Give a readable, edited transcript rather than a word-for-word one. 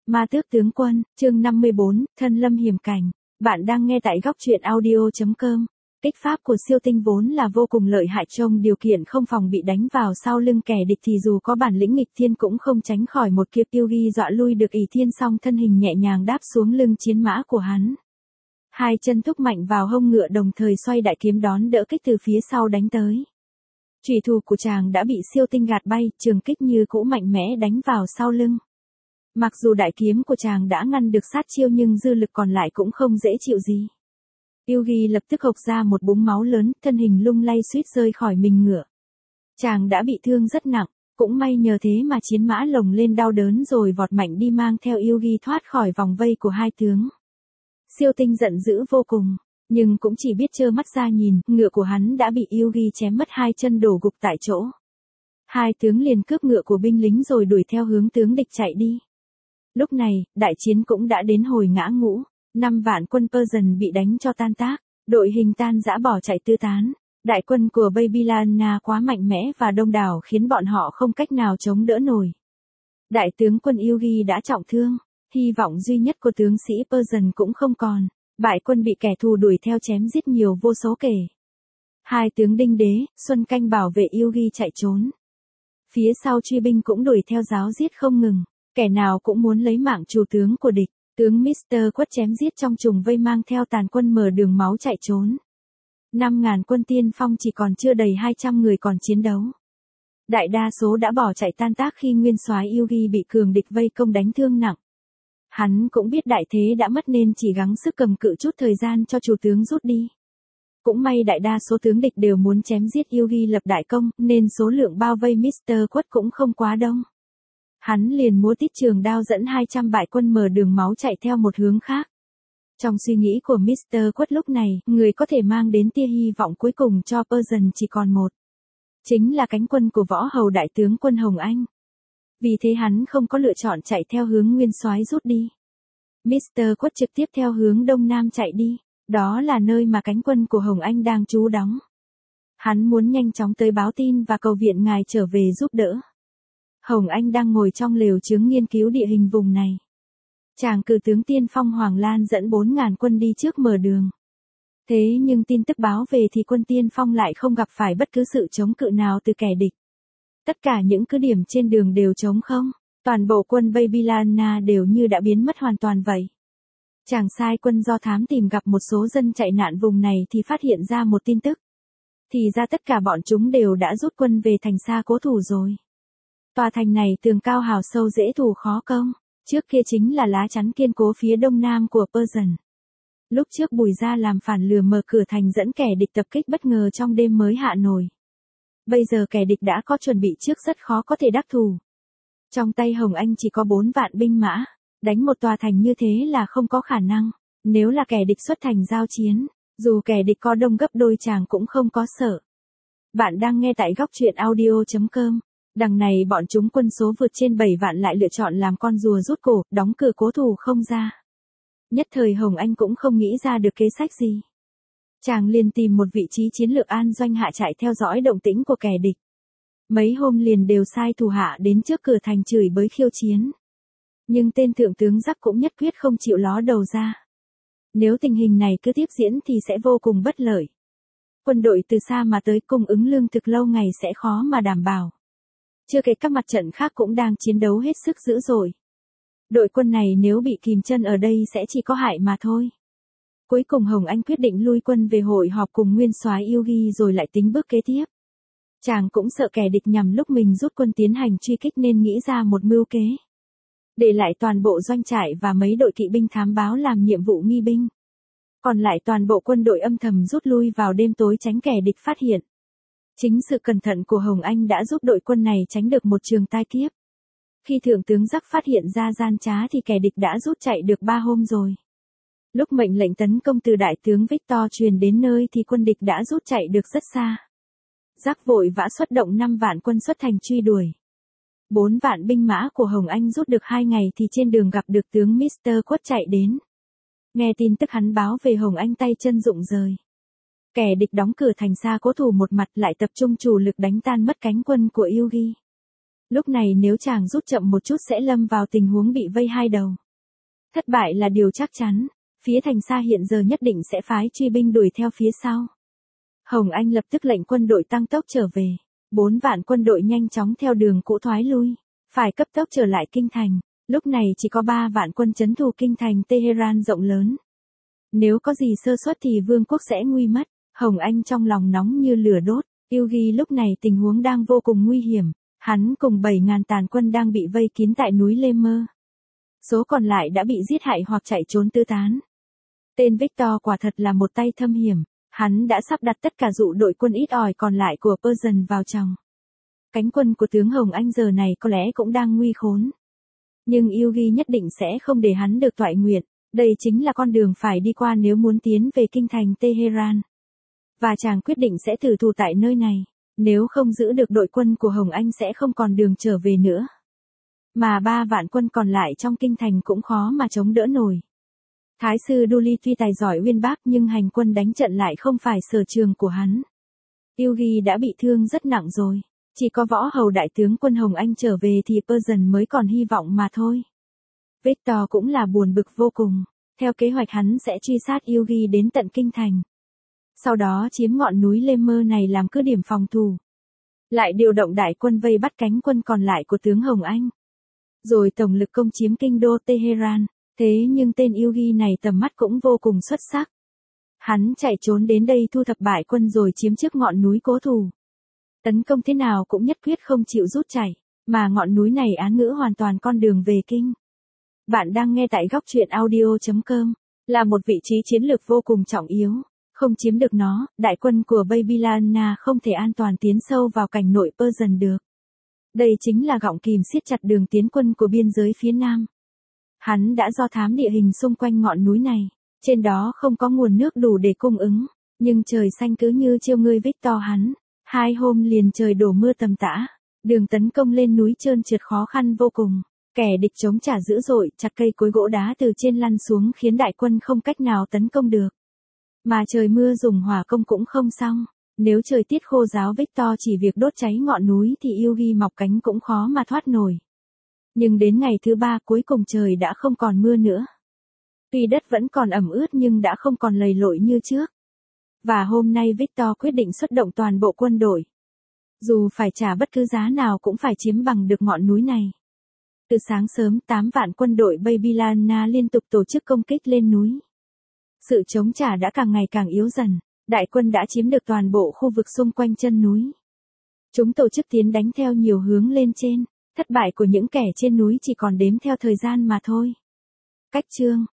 Ma Tước tướng quân, chương 54, thân lâm hiểm cảnh. Bạn đang nghe tại góc truyện audio.com. Kích pháp của siêu tinh vốn là vô cùng lợi hại, trong điều kiện không phòng bị đánh vào sau lưng kẻ địch thì dù có bản lĩnh nghịch thiên cũng không tránh khỏi một kiếp tiêu ghi dọa lui được ỷ thiên, song thân hình nhẹ nhàng đáp xuống lưng chiến mã của hắn. Hai chân thúc mạnh vào hông ngựa, đồng thời xoay đại kiếm đón đỡ kích từ phía sau đánh tới. Chủy thủ của chàng đã bị siêu tinh gạt bay, trường kích như cũ mạnh mẽ đánh vào sau lưng. Mặc dù đại kiếm của chàng đã ngăn được sát chiêu nhưng dư lực còn lại cũng không dễ chịu gì. Yugi lập tức hộc ra một búng máu lớn, thân hình lung lay suýt rơi khỏi mình ngựa. Chàng đã bị thương rất nặng, cũng may nhờ thế mà chiến mã lồng lên đau đớn rồi vọt mạnh đi, mang theo Yugi thoát khỏi vòng vây của hai tướng. Siêu tinh giận dữ vô cùng, nhưng cũng chỉ biết trơ mắt ra nhìn, ngựa của hắn đã bị Yugi chém mất hai chân, đổ gục tại chỗ. Hai tướng liền cướp ngựa của binh lính rồi đuổi theo hướng tướng địch chạy đi. Lúc này, đại chiến cũng đã đến hồi ngã ngũ, 5 vạn quân Persian bị đánh cho tan tác, đội hình tan rã bỏ chạy tứ tán. Đại quân của Babylania quá mạnh mẽ và đông đảo khiến bọn họ không cách nào chống đỡ nổi. Đại tướng quân Yugi đã trọng thương, hy vọng duy nhất của tướng sĩ Persian cũng không còn, bại quân bị kẻ thù đuổi theo chém giết nhiều vô số kể. Hai tướng Đinh Đế, Xuân Canh bảo vệ Yugi chạy trốn. Phía sau truy binh cũng đuổi theo giáo giết không ngừng, kẻ nào cũng muốn lấy mạng chủ tướng của địch. Tướng Mr. Quất chém giết trong trùng vây, mang theo tàn quân mở đường máu chạy trốn. 5.000 quân tiên phong chỉ còn chưa đầy 200 người còn chiến đấu. Đại đa số đã bỏ chạy tan tác khi nguyên soái Yugi bị cường địch vây công đánh thương nặng. Hắn cũng biết đại thế đã mất nên chỉ gắng sức cầm cự chút thời gian cho chủ tướng rút đi. Cũng may đại đa số tướng địch đều muốn chém giết Yugi lập đại công, nên số lượng bao vây Mr. Quất cũng không quá đông. Hắn liền múa tít trường đao dẫn 200 bại quân mở đường máu chạy theo một hướng khác. Trong suy nghĩ của Mr. Quất lúc này, người có thể mang đến tia hy vọng cuối cùng cho Persian chỉ còn một. Chính là cánh quân của võ hầu đại tướng quân Hồng Anh. Vì thế hắn không có lựa chọn chạy theo hướng nguyên soái rút đi. Mr. Quất trực tiếp theo hướng đông nam chạy đi, đó là nơi mà cánh quân của Hồng Anh đang trú đóng. Hắn muốn nhanh chóng tới báo tin và cầu viện ngài trở về giúp đỡ. Hồng Anh đang ngồi trong lều chướng nghiên cứu địa hình vùng này. Chàng cử tướng tiên phong Hoàng Lan dẫn 4.000 quân đi trước mở đường. Thế nhưng tin tức báo về thì quân tiên phong lại không gặp phải bất cứ sự chống cự nào từ kẻ địch. Tất cả những cứ điểm trên đường đều trống không, toàn bộ quân Babylania đều như đã biến mất hoàn toàn vậy. Chàng sai quân do thám tìm gặp một số dân chạy nạn vùng này thì phát hiện ra một tin tức. Thì ra tất cả bọn chúng đều đã rút quân về thành xa cố thủ rồi. Tòa thành này tường cao hào sâu, dễ thủ khó công, trước kia chính là lá chắn kiên cố phía đông nam của Persian. Lúc trước Bùi Gia làm phản lừa mở cửa thành dẫn kẻ địch tập kích bất ngờ trong đêm mới hạ nổi. Bây giờ kẻ địch đã có chuẩn bị trước, rất khó có thể đắc thủ. Trong tay Hồng Anh chỉ có 4 vạn binh mã, đánh một tòa thành như thế là không có khả năng. Nếu là kẻ địch xuất thành giao chiến, dù kẻ địch có đông gấp đôi chàng cũng không có sợ. Bạn đang nghe tại góc truyện audio.com. Đằng này bọn chúng quân số vượt trên 7 vạn lại lựa chọn làm con rùa rút cổ, đóng cửa cố thủ không ra. Nhất thời Hồng Anh cũng không nghĩ ra được kế sách gì. Chàng liền tìm một vị trí chiến lược an doanh hạ trại theo dõi động tĩnh của kẻ địch. Mấy hôm liền đều sai thủ hạ đến trước cửa thành chửi bới khiêu chiến. Nhưng tên thượng tướng Giắc cũng nhất quyết không chịu ló đầu ra. Nếu tình hình này cứ tiếp diễn thì sẽ vô cùng bất lợi. Quân đội từ xa mà tới, cung ứng lương thực lâu ngày sẽ khó mà đảm bảo. Chưa kể các mặt trận khác cũng đang chiến đấu hết sức dữ dội. Đội quân này nếu bị kìm chân ở đây sẽ chỉ có hại mà thôi. Cuối cùng Hồng Anh quyết định lui quân về hội họp cùng nguyên soái Yugi rồi lại tính bước kế tiếp. Chàng cũng sợ kẻ địch nhằm lúc mình rút quân tiến hành truy kích nên nghĩ ra một mưu kế. Để lại toàn bộ doanh trại và mấy đội kỵ binh thám báo làm nhiệm vụ nghi binh. Còn lại toàn bộ quân đội âm thầm rút lui vào đêm tối tránh kẻ địch phát hiện. Chính sự cẩn thận của Hồng Anh đã giúp đội quân này tránh được một trường tai kiếp. Khi thượng tướng Giắc phát hiện ra gian trá thì kẻ địch đã rút chạy được 3 hôm rồi. Lúc mệnh lệnh tấn công từ đại tướng Victor truyền đến nơi thì quân địch đã rút chạy được rất xa. Giắc vội vã xuất động 5 vạn quân xuất thành truy đuổi. 4 vạn binh mã của Hồng Anh rút được 2 ngày thì trên đường gặp được tướng Mr. Quất chạy đến. Nghe tin tức hắn báo về Hồng Anh tay chân rụng rời. Kẻ địch đóng cửa thành xa cố thủ một mặt lại tập trung chủ lực đánh tan mất cánh quân của Yugi. Lúc này nếu chàng rút chậm một chút sẽ lâm vào tình huống bị vây hai đầu. Thất bại là điều chắc chắn, phía Thành Sa hiện giờ nhất định sẽ phái truy binh đuổi theo phía sau. Hồng Anh lập tức lệnh quân đội tăng tốc trở về, 4 vạn quân đội nhanh chóng theo đường cũ thoái lui, phải cấp tốc trở lại kinh thành, lúc này chỉ có 3 vạn quân trấn thủ kinh thành Tehran rộng lớn. Nếu có gì sơ suất thì vương quốc sẽ nguy mất, Hồng Anh trong lòng nóng như lửa đốt, Yugi lúc này tình huống đang vô cùng nguy hiểm, hắn cùng 7.000 tàn quân đang bị vây kín tại núi Lê Mơ. Số còn lại đã bị giết hại hoặc chạy trốn tứ tán. Tên Victor quả thật là một tay thâm hiểm, hắn đã sắp đặt tất cả dụ đội quân ít ỏi còn lại của Persian vào trong. Cánh quân của tướng Hồng Anh giờ này có lẽ cũng đang nguy khốn. Nhưng Yugi nhất định sẽ không để hắn được toại nguyện, đây chính là con đường phải đi qua nếu muốn tiến về kinh thành Tehran. Và chàng quyết định sẽ thử thù tại nơi này, nếu không giữ được đội quân của Hồng Anh sẽ không còn đường trở về nữa. Mà 3 vạn quân còn lại trong kinh thành cũng khó mà chống đỡ nổi. Thái sư Duli tuy tài giỏi uyên bác nhưng hành quân đánh trận lại không phải sở trường của hắn. Yugi đã bị thương rất nặng rồi, chỉ có võ hầu đại tướng quân Hồng Anh trở về thì Persian mới còn hy vọng mà thôi. Victor cũng là buồn bực vô cùng, theo kế hoạch hắn sẽ truy sát Yugi đến tận kinh thành. Sau đó chiếm ngọn núi Lê Mơ này làm cứ điểm phòng thủ. Lại điều động đại quân vây bắt cánh quân còn lại của tướng Hồng Anh. Rồi tổng lực công chiếm kinh đô Tehran, thế nhưng tên Yugi này tầm mắt cũng vô cùng xuất sắc. Hắn chạy trốn đến đây thu thập bại quân rồi chiếm trước ngọn núi cố thủ. Tấn công thế nào cũng nhất quyết không chịu rút chạy, mà ngọn núi này án ngữ hoàn toàn con đường về kinh. Bạn đang nghe tại góc truyện audio.com, là một vị trí chiến lược vô cùng trọng yếu. Không chiếm được nó, đại quân của Babylania không thể an toàn tiến sâu vào cảnh nội Persian được. Đây chính là gọng kìm siết chặt đường tiến quân của biên giới phía nam. Hắn đã do thám địa hình xung quanh ngọn núi này, trên đó không có nguồn nước đủ để cung ứng, nhưng trời xanh cứ như trêu ngươi Victor hắn. 2 hôm liền trời đổ mưa tầm tã, đường tấn công lên núi trơn trượt khó khăn vô cùng. Kẻ địch chống trả dữ dội, chặt cây cối gỗ đá từ trên lăn xuống khiến đại quân không cách nào tấn công được. Mà trời mưa dùng hỏa công cũng không xong, nếu trời tiết khô ráo Victor chỉ việc đốt cháy ngọn núi thì Yugi mọc cánh cũng khó mà thoát nổi. Nhưng đến ngày thứ 3 cuối cùng trời đã không còn mưa nữa. Tuy đất vẫn còn ẩm ướt nhưng đã không còn lầy lội như trước. Và hôm nay Victor quyết định xuất động toàn bộ quân đội. Dù phải trả bất cứ giá nào cũng phải chiếm bằng được ngọn núi này. Từ sáng sớm 8 vạn quân đội Babylania liên tục tổ chức công kích lên núi. Sự chống trả đã càng ngày càng yếu dần, đại quân đã chiếm được toàn bộ khu vực xung quanh chân núi. Chúng tổ chức tiến đánh theo nhiều hướng lên trên, thất bại của những kẻ trên núi chỉ còn đếm theo thời gian mà thôi. Cách chương